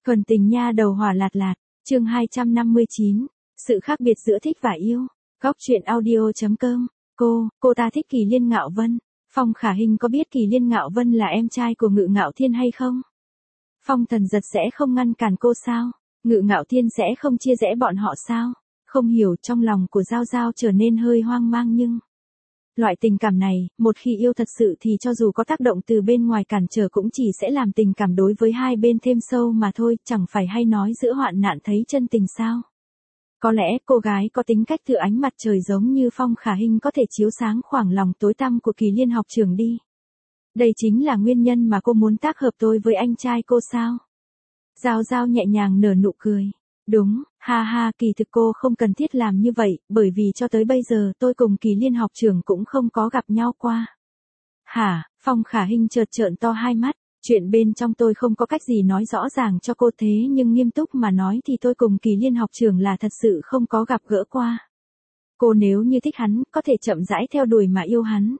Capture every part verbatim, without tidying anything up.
Thuần tình nha đầu hỏa lạt lạt, chương hai trăm năm mươi chín, sự khác biệt giữa thích và yêu. Góc truyện audio.com, cô, cô ta thích Kỳ Liên Ngạo Vân. Phong Khả Hinh có biết Kỳ Liên Ngạo Vân là em trai của Ngự Ngạo Thiên hay không? Phong Thần Giật sẽ không ngăn cản cô sao? Ngự Ngạo Thiên sẽ không chia rẽ bọn họ sao? Không hiểu, trong lòng của Giao Giao trở nên hơi hoang mang nhưng... Loại tình cảm này, một khi yêu thật sự thì cho dù có tác động từ bên ngoài cản trở cũng chỉ sẽ làm tình cảm đối với hai bên thêm sâu mà thôi, chẳng phải hay nói giữa hoạn nạn thấy chân tình sao. Có lẽ cô gái có tính cách tựa ánh mặt trời giống như Phong Khả Hinh có thể chiếu sáng khoảng lòng tối tăm của Kỳ Liên học trưởng đi. Đây chính là nguyên nhân mà cô muốn tác hợp tôi với anh trai cô sao? Giao Giao nhẹ nhàng nở nụ cười. Đúng, ha ha, kỳ thực cô không cần thiết làm như vậy, bởi vì cho tới bây giờ tôi cùng Kỳ Liên học trưởng cũng không có gặp nhau qua. Hả? Phong Khả Hinh chợt trợn to hai mắt, chuyện bên trong tôi không có cách gì nói rõ ràng cho cô thế nhưng nghiêm túc mà nói thì tôi cùng Kỳ Liên học trưởng là thật sự không có gặp gỡ qua. Cô nếu như thích hắn, có thể chậm rãi theo đuổi mà yêu hắn.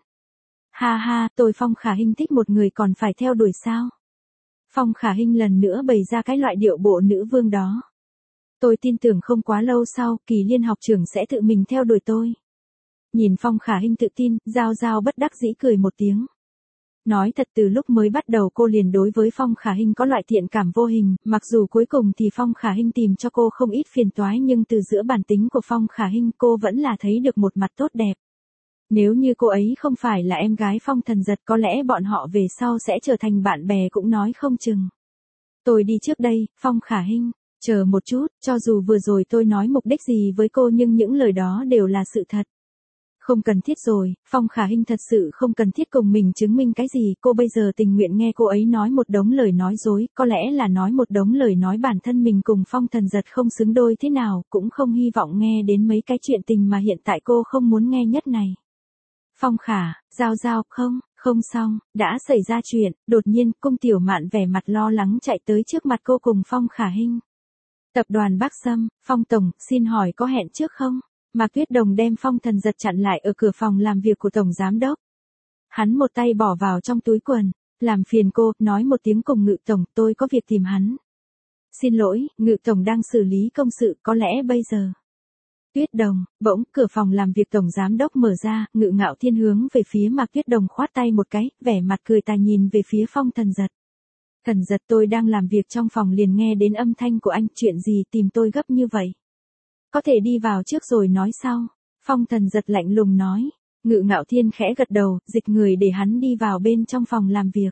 Ha ha, tôi Phong Khả Hinh thích một người còn phải theo đuổi sao? Phong Khả Hinh lần nữa bày ra cái loại điệu bộ nữ vương đó. Tôi tin tưởng không quá lâu sau, Kỳ Liên học trưởng sẽ tự mình theo đuổi tôi. Nhìn Phong Khả Hinh tự tin, Giao Giao bất đắc dĩ cười một tiếng. Nói thật từ lúc mới bắt đầu cô liền đối với Phong Khả Hinh có loại thiện cảm vô hình, mặc dù cuối cùng thì Phong Khả Hinh tìm cho cô không ít phiền toái nhưng từ giữa bản tính của Phong Khả Hinh cô vẫn là thấy được một mặt tốt đẹp. Nếu như cô ấy không phải là em gái Phong Thần Giật có lẽ bọn họ về sau sẽ trở thành bạn bè cũng nói không chừng. Tôi đi trước đây, Phong Khả Hinh. Chờ một chút, cho dù vừa rồi tôi nói mục đích gì với cô nhưng những lời đó đều là sự thật. Không cần thiết rồi, Phong Khả Hinh thật sự không cần thiết cùng mình chứng minh cái gì, cô bây giờ tình nguyện nghe cô ấy nói một đống lời nói dối, có lẽ là nói một đống lời nói bản thân mình cùng Phong Thần Giật không xứng đôi thế nào, cũng không hy vọng nghe đến mấy cái chuyện tình mà hiện tại cô không muốn nghe nhất này. Phong Khả, Giao Giao, không, không xong, đã xảy ra chuyện, đột nhiên, Cung Tiểu Mạn vẻ mặt lo lắng chạy tới trước mặt cô cùng Phong Khả Hinh. Tập đoàn Bắc Sâm, Phong Tổng, xin hỏi có hẹn trước không? Mạc Tuyết Đồng đem Phong Thần Giật chặn lại ở cửa phòng làm việc của Tổng Giám Đốc. Hắn một tay bỏ vào trong túi quần, làm phiền cô, nói một tiếng cùng Ngự Tổng, tôi có việc tìm hắn. Xin lỗi, Ngự Tổng đang xử lý công sự, có lẽ bây giờ. Tuyết Đồng, bỗng, cửa phòng làm việc Tổng Giám Đốc mở ra, Ngự Ngạo Thiên hướng về phía Mạc Tuyết Đồng khoát tay một cái, vẻ mặt cười tà nhìn về phía Phong Thần Giật. Thần Giật tôi đang làm việc trong phòng liền nghe đến âm thanh của anh, chuyện gì tìm tôi gấp như vậy? Có thể đi vào trước rồi nói sau. Phong Thần Giật lạnh lùng nói. Ngự Ngạo Thiên khẽ gật đầu, dịch người để hắn đi vào bên trong phòng làm việc.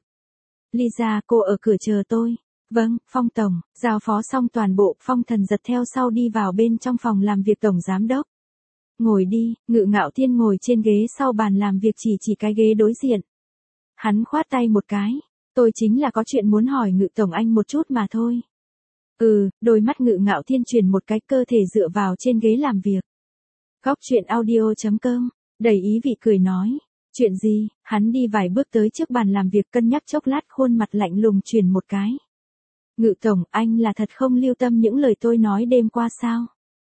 Lisa, cô ở cửa chờ tôi. Vâng, Phong Tổng, giao phó xong toàn bộ, Phong Thần Giật theo sau đi vào bên trong phòng làm việc Tổng Giám Đốc. Ngồi đi, Ngự Ngạo Thiên ngồi trên ghế sau bàn làm việc chỉ chỉ cái ghế đối diện. Hắn khoát tay một cái. Tôi chính là có chuyện muốn hỏi Ngự Tổng anh một chút mà thôi. Ừ, đôi mắt Ngự Ngạo Thiên chuyển một cái, cơ thể dựa vào trên ghế làm việc. Góc truyện audio.com, đầy ý vị cười nói. Chuyện gì? Hắn đi vài bước tới trước bàn làm việc cân nhắc chốc lát, khuôn mặt lạnh lùng chuyển một cái. Ngự Tổng, anh là thật không lưu tâm những lời tôi nói đêm qua sao?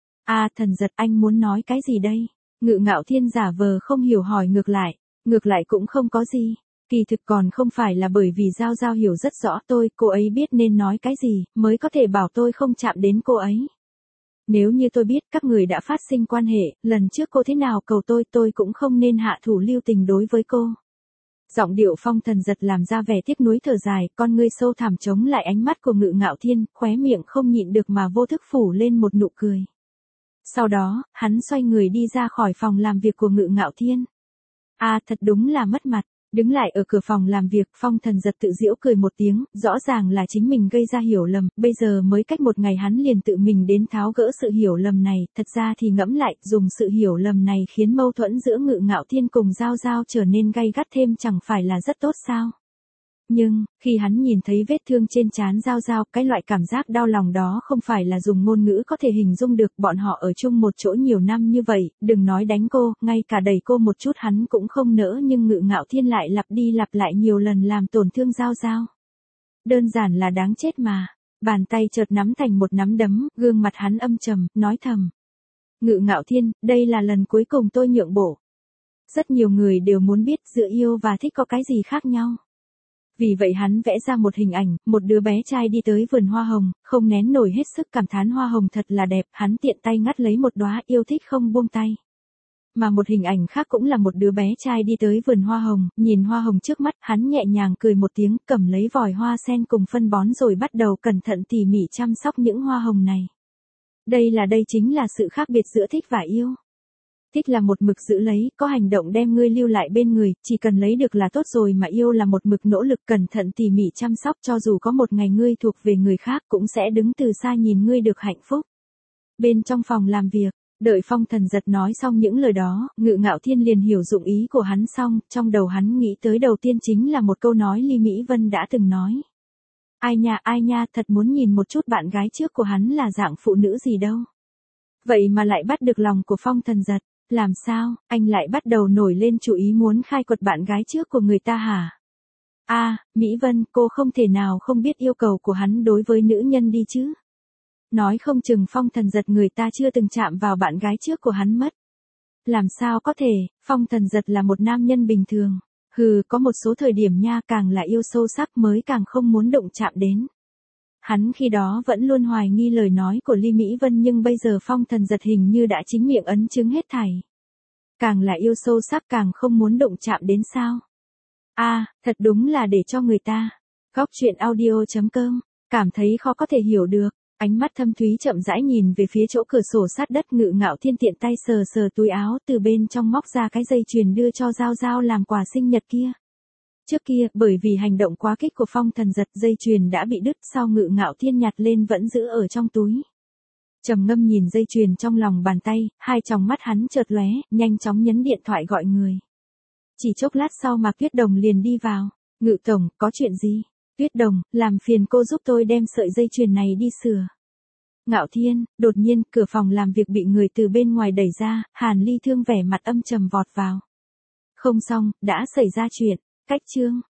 À, Thần Giật, anh muốn nói cái gì đây? Ngự Ngạo Thiên giả vờ không hiểu hỏi ngược lại. Ngược lại cũng không có gì. Kỳ thực còn không phải là bởi vì Giao Giao hiểu rất rõ tôi, cô ấy biết nên nói cái gì, mới có thể bảo tôi không chạm đến cô ấy. Nếu như tôi biết các người đã phát sinh quan hệ, lần trước cô thế nào cầu tôi, tôi cũng không nên hạ thủ lưu tình đối với cô. Giọng điệu Phong Thần Giật làm ra vẻ tiếc nuối thở dài, con ngươi sâu thẳm chống lại ánh mắt của Ngự Ngạo Thiên, khóe miệng không nhịn được mà vô thức phủ lên một nụ cười. Sau đó, hắn xoay người đi ra khỏi phòng làm việc của Ngự Ngạo Thiên. À, thật đúng là mất mặt. Đứng lại ở cửa phòng làm việc, Phong Thần Giật tự giễu cười một tiếng, rõ ràng là chính mình gây ra hiểu lầm, bây giờ mới cách một ngày hắn liền tự mình đến tháo gỡ sự hiểu lầm này, thật ra thì ngẫm lại, dùng sự hiểu lầm này khiến mâu thuẫn giữa Ngự Ngạo Thiên cùng Giao Giao trở nên gay gắt thêm chẳng phải là rất tốt sao? Nhưng, khi hắn nhìn thấy vết thương trên trán Giao Giao, cái loại cảm giác đau lòng đó không phải là dùng ngôn ngữ có thể hình dung được, bọn họ ở chung một chỗ nhiều năm như vậy, đừng nói đánh cô, ngay cả đẩy cô một chút hắn cũng không nỡ nhưng Ngự Ngạo Thiên lại lặp đi lặp lại nhiều lần làm tổn thương Giao Giao. Đơn giản là đáng chết mà. Bàn tay chợt nắm thành một nắm đấm, gương mặt hắn âm trầm, nói thầm. Ngự Ngạo Thiên, đây là lần cuối cùng tôi nhượng bộ. Rất nhiều người đều muốn biết giữa yêu và thích có cái gì khác nhau. Vì vậy hắn vẽ ra một hình ảnh, một đứa bé trai đi tới vườn hoa hồng, không nén nổi hết sức cảm thán hoa hồng thật là đẹp, hắn tiện tay ngắt lấy một đóa, yêu thích không buông tay. Mà một hình ảnh khác cũng là một đứa bé trai đi tới vườn hoa hồng, nhìn hoa hồng trước mắt, hắn nhẹ nhàng cười một tiếng, cầm lấy vòi hoa sen cùng phân bón rồi bắt đầu cẩn thận tỉ mỉ chăm sóc những hoa hồng này. Đây là đây chính là sự khác biệt giữa thích và yêu. Thích là một mực giữ lấy, có hành động đem ngươi lưu lại bên người, chỉ cần lấy được là tốt rồi, mà yêu là một mực nỗ lực cẩn thận tỉ mỉ chăm sóc, cho dù có một ngày ngươi thuộc về người khác cũng sẽ đứng từ xa nhìn ngươi được hạnh phúc. Bên trong phòng làm việc, đợi Phong Thần Giật nói xong những lời đó, Ngự Ngạo Thiên liền hiểu dụng ý của hắn xong, trong đầu hắn nghĩ tới đầu tiên chính là một câu nói Ly Mỹ Vân đã từng nói. Ai nha ai nha, thật muốn nhìn một chút bạn gái trước của hắn là dạng phụ nữ gì đâu. Vậy mà lại bắt được lòng của Phong Thần Giật, làm sao, anh lại bắt đầu nổi lên chủ ý muốn khai quật bạn gái trước của người ta hả? A, à, Mỹ Vân, cô không thể nào không biết yêu cầu của hắn đối với nữ nhân đi chứ. Nói không chừng Phong Thần Giật người ta chưa từng chạm vào bạn gái trước của hắn mất. Làm sao có thể, Phong Thần Giật là một nam nhân bình thường. Hừ, có một số thời điểm nha, càng là yêu sâu sắc mới càng không muốn động chạm đến. Hắn khi đó vẫn luôn hoài nghi lời nói của Ly Mỹ Vân, nhưng bây giờ Phong Thần Giật hình như đã chính miệng ấn chứng hết thảy. Càng là yêu sâu sắc càng không muốn động chạm đến sao. A, à, thật đúng là để cho người ta. Góc truyện audio chấm com, cảm thấy khó có thể hiểu được. Ánh mắt thâm thúy chậm rãi nhìn về phía chỗ cửa sổ sát đất, Ngự Ngạo Thiên tiện tay sờ sờ túi áo, từ bên trong móc ra cái dây chuyền đưa cho Giao Giao làm quà sinh nhật kia. Trước kia, bởi vì hành động quá kích của Phong Thần Giật, dây chuyền đã bị đứt, sau Ngự Ngạo Thiên nhặt lên vẫn giữ ở trong túi. Trầm ngâm nhìn dây chuyền trong lòng bàn tay, hai tròng mắt hắn chợt lóe, nhanh chóng nhấn điện thoại gọi người. Chỉ chốc lát sau Mạc Tuyết Đồng liền đi vào. Ngự tổng, có chuyện gì? Tuyết Đồng, làm phiền cô giúp tôi đem sợi dây chuyền này đi sửa. Ngạo Thiên, đột nhiên, cửa phòng làm việc bị người từ bên ngoài đẩy ra, Hàn Ly Thương vẻ mặt âm trầm vọt vào. Không xong, đã xảy ra chuyện. Cách chương